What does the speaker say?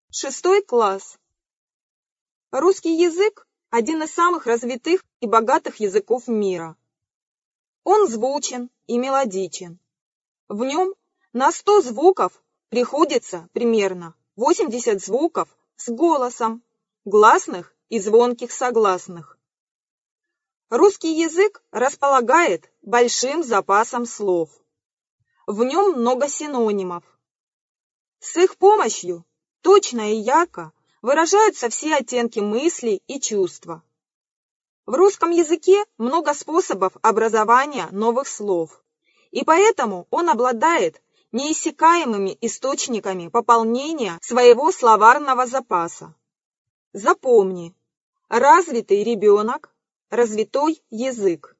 6 класс. Русский язык – один из самых развитых и богатых языков мира. Он звучен и мелодичен. В нем на 100 звуков приходится примерно 80 звуков с голосом, гласных и звонких согласных. Русский язык располагает большим запасом слов. В нем много синонимов. С их помощью точно и ярко выражаются все оттенки мыслей и чувства. В русском языке много способов образования новых слов, и поэтому он обладает неиссякаемыми источниками пополнения своего словарного запаса. Запомни, развитый ребенок, развитой язык.